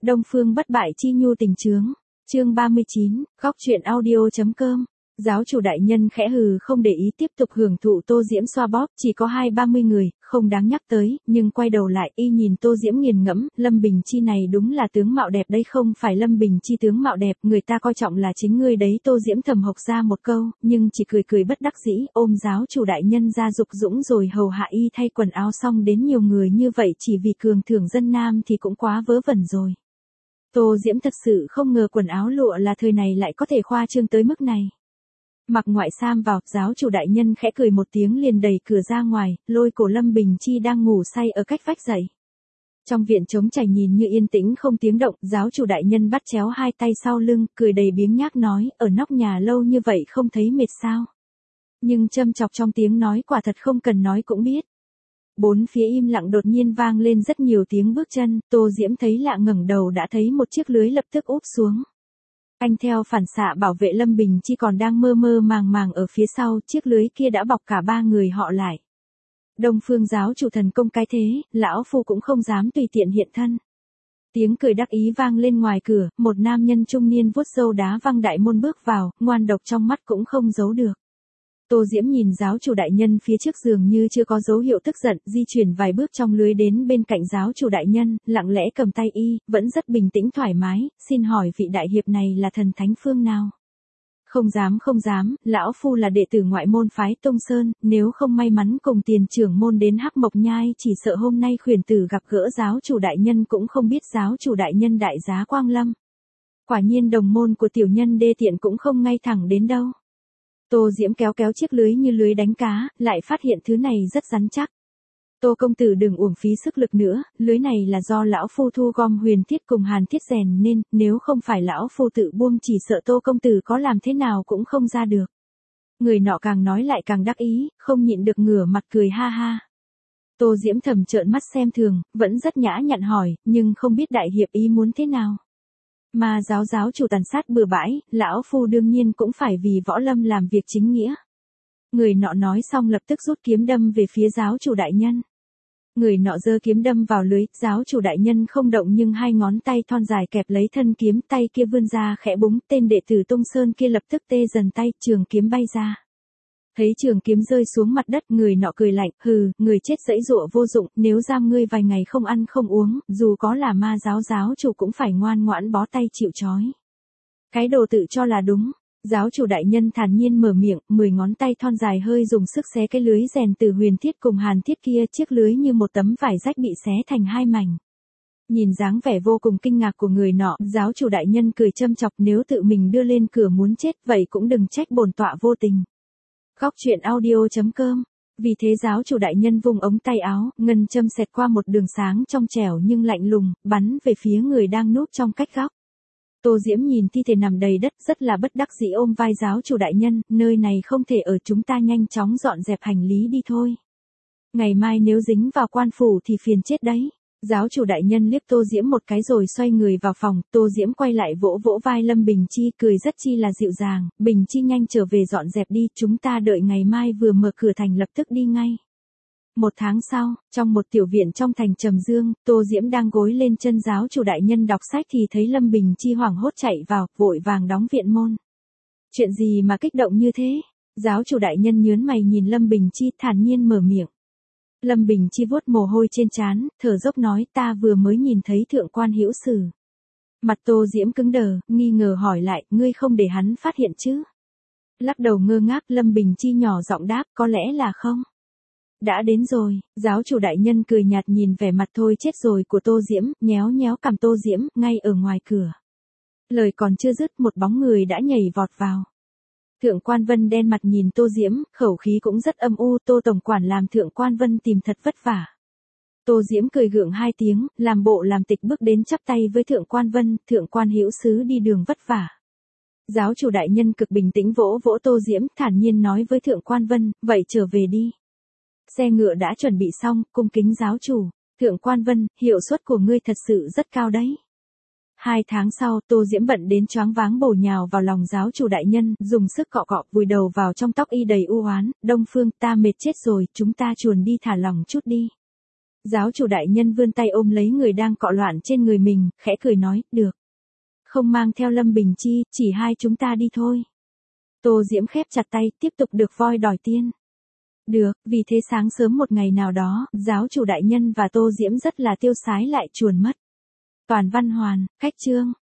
Đông Phương bất bại chi nhu tình chướng. Chương 39, góc truyện audio.com. Giáo chủ đại nhân khẽ hừ không để ý tiếp tục hưởng thụ Tô Diễm xoa bóp, chỉ có 20-30 người, không đáng nhắc tới, nhưng quay đầu lại y nhìn Tô Diễm nghiền ngẫm, Lâm Bình Chi này đúng là tướng mạo đẹp đây, không phải Lâm Bình Chi tướng mạo đẹp, người ta coi trọng là chính ngươi đấy. Tô Diễm thầm hộc ra một câu, nhưng chỉ cười cười bất đắc dĩ, ôm giáo chủ đại nhân ra dục dũng rồi hầu hạ y thay quần áo xong đến nhiều người như vậy chỉ vì cường thưởng dân nam thì cũng quá vớ vẩn rồi. Tô Diễm thật sự không ngờ quần áo lụa là thời này lại có thể khoa trương tới mức này. Mặc ngoại sam vào, giáo chủ đại nhân khẽ cười một tiếng liền đẩy cửa ra ngoài, lôi cổ Lâm Bình Chi đang ngủ say ở cách vách dậy. Trong viện trống trải nhìn như yên tĩnh không tiếng động, giáo chủ đại nhân bắt chéo hai tay sau lưng, cười đầy biếng nhác nói, ở nóc nhà lâu như vậy không thấy mệt sao. Nhưng châm chọc trong tiếng nói quả thật không cần nói cũng biết. Bốn phía im lặng, đột nhiên vang lên rất nhiều tiếng bước chân, Tô Diễm thấy lạ ngẩng đầu đã thấy một chiếc lưới lập tức úp xuống. Anh theo phản xạ bảo vệ Lâm Bình Chi còn đang mơ mơ màng màng ở phía sau, chiếc lưới kia đã bọc cả ba người họ lại. Đông Phương giáo chủ thần công cái thế, lão phu cũng không dám tùy tiện hiện thân. Tiếng cười đắc ý vang lên ngoài cửa, một nam nhân trung niên vuốt râu đá văng đại môn bước vào, ngoan độc trong mắt cũng không giấu được. Tô Diễm nhìn giáo chủ đại nhân phía trước giường như chưa có dấu hiệu tức giận, di chuyển vài bước trong lưới đến bên cạnh giáo chủ đại nhân, lặng lẽ cầm tay y, vẫn rất bình tĩnh thoải mái, xin hỏi vị đại hiệp này là thần thánh phương nào? Không dám, lão phu là đệ tử ngoại môn phái Tông Sơn, nếu không may mắn cùng tiền trưởng môn đến Hắc Mộc Nhai chỉ sợ hôm nay khuyển tử gặp gỡ giáo chủ đại nhân cũng không biết giáo chủ đại nhân đại giá quang lâm. Quả nhiên đồng môn của tiểu nhân đê tiện cũng không ngay thẳng đến đâu. Tô Diễm kéo chiếc lưới như lưới đánh cá, lại phát hiện thứ này rất rắn chắc. Tô công tử đừng uổng phí sức lực nữa, lưới này là do lão phu thu gom Huyền Thiết cùng Hàn Thiết rèn nên, nếu không phải lão phu tự buông chỉ sợ Tô công tử có làm thế nào cũng không ra được. Người nọ càng nói lại càng đắc ý, không nhịn được ngửa mặt cười ha ha. Tô Diễm thầm trợn mắt xem thường, vẫn rất nhã nhặn hỏi, nhưng không biết đại hiệp ý muốn thế nào. Mà giáo chủ tàn sát bừa bãi, lão phu đương nhiên cũng phải vì võ lâm làm việc chính nghĩa. Người nọ nói xong lập tức rút kiếm đâm về phía giáo chủ đại nhân. Người nọ giơ kiếm đâm vào lưới, giáo chủ đại nhân không động nhưng hai ngón tay thon dài kẹp lấy thân kiếm, tay kia vươn ra khẽ búng, tên đệ tử Tông Sơn kia lập tức tê dần tay, trường kiếm bay ra. Thấy trường kiếm rơi xuống mặt đất, người nọ cười lạnh, hừ, người chết giãy giụa vô dụng, nếu giam ngươi vài ngày không ăn không uống, dù có là ma giáo chủ cũng phải ngoan ngoãn bó tay chịu trói. Cái đồ tự cho là đúng. Giáo chủ đại nhân thản nhiên mở miệng, 10 ngón tay thon dài hơi dùng sức xé cái lưới rèn từ Huyền Thiết cùng Hàn Thiết kia, chiếc lưới như một tấm vải rách bị xé thành hai mảnh. Nhìn dáng vẻ vô cùng kinh ngạc của người nọ, giáo chủ đại nhân cười châm chọc, nếu tự mình đưa lên cửa muốn chết vậy cũng đừng trách bổn tọa vô tình. Góc truyện audio.com. Vì thế giáo chủ đại nhân vùng ống tay áo, ngân châm xẹt qua một đường sáng trong trẻo nhưng lạnh lùng, bắn về phía người đang núp trong cách góc. Tô Diễm nhìn thi thể nằm đầy đất rất là bất đắc dĩ ôm vai giáo chủ đại nhân, nơi này không thể ở, chúng ta nhanh chóng dọn dẹp hành lý đi thôi. Ngày mai nếu dính vào quan phủ thì phiền chết đấy. Giáo chủ đại nhân liếc Tô Diễm một cái rồi xoay người vào phòng, Tô Diễm quay lại vỗ vỗ vai Lâm Bình Chi, cười rất chi là dịu dàng, Bình Chi nhanh trở về dọn dẹp đi, chúng ta đợi ngày mai vừa mở cửa thành lập tức đi ngay. Một tháng sau, trong một tiểu viện trong thành Trầm Dương, Tô Diễm đang gối lên chân giáo chủ đại nhân đọc sách thì thấy Lâm Bình Chi hoảng hốt chạy vào, vội vàng đóng viện môn. Chuyện gì mà kích động như thế? Giáo chủ đại nhân nhớn mày nhìn Lâm Bình Chi, thản nhiên mở miệng. Lâm Bình Chi vuốt mồ hôi trên trán, thở dốc nói, ta vừa mới nhìn thấy thượng quan hữu sử. Mặt Tô Diễm cứng đờ, nghi ngờ hỏi lại, ngươi không để hắn phát hiện chứ? Lắc đầu ngơ ngác, Lâm Bình Chi nhỏ giọng đáp, có lẽ là không. Đã đến rồi, giáo chủ đại nhân cười nhạt nhìn vẻ mặt thôi chết rồi của Tô Diễm, nhéo nhéo cằm Tô Diễm, ngay ở ngoài cửa. Lời còn chưa dứt, một bóng người đã nhảy vọt vào. Thượng quan Vân đen mặt nhìn Tô Diễm, khẩu khí cũng rất âm u, Tô tổng quản làm Thượng quan Vân tìm thật vất vả. Tô Diễm cười gượng hai tiếng, làm bộ làm tịch bước đến chắp tay với Thượng quan Vân, Thượng quan hữu sứ đi đường vất vả. Giáo chủ đại nhân cực bình tĩnh vỗ vỗ Tô Diễm, thản nhiên nói với Thượng quan Vân, vậy trở về đi. Xe ngựa đã chuẩn bị xong, cung kính giáo chủ, Thượng quan Vân, hiệu suất của ngươi thật sự rất cao đấy. 2 tháng sau, Tô Diễm bận đến choáng váng bổ nhào vào lòng giáo chủ đại nhân, dùng sức cọ cọ vùi đầu vào trong tóc y đầy u oán, Đông Phương ta mệt chết rồi, chúng ta chuồn đi thả lỏng chút đi. Giáo chủ đại nhân vươn tay ôm lấy người đang cọ loạn trên người mình, khẽ cười nói, được. Không mang theo Lâm Bình Chi, chỉ hai chúng ta đi thôi. Tô Diễm khép chặt tay, tiếp tục được voi đòi tiên. Được, vì thế sáng sớm một ngày nào đó, giáo chủ đại nhân và Tô Diễm rất là tiêu sái lại chuồn mất. Toàn văn hoàn, cách chương.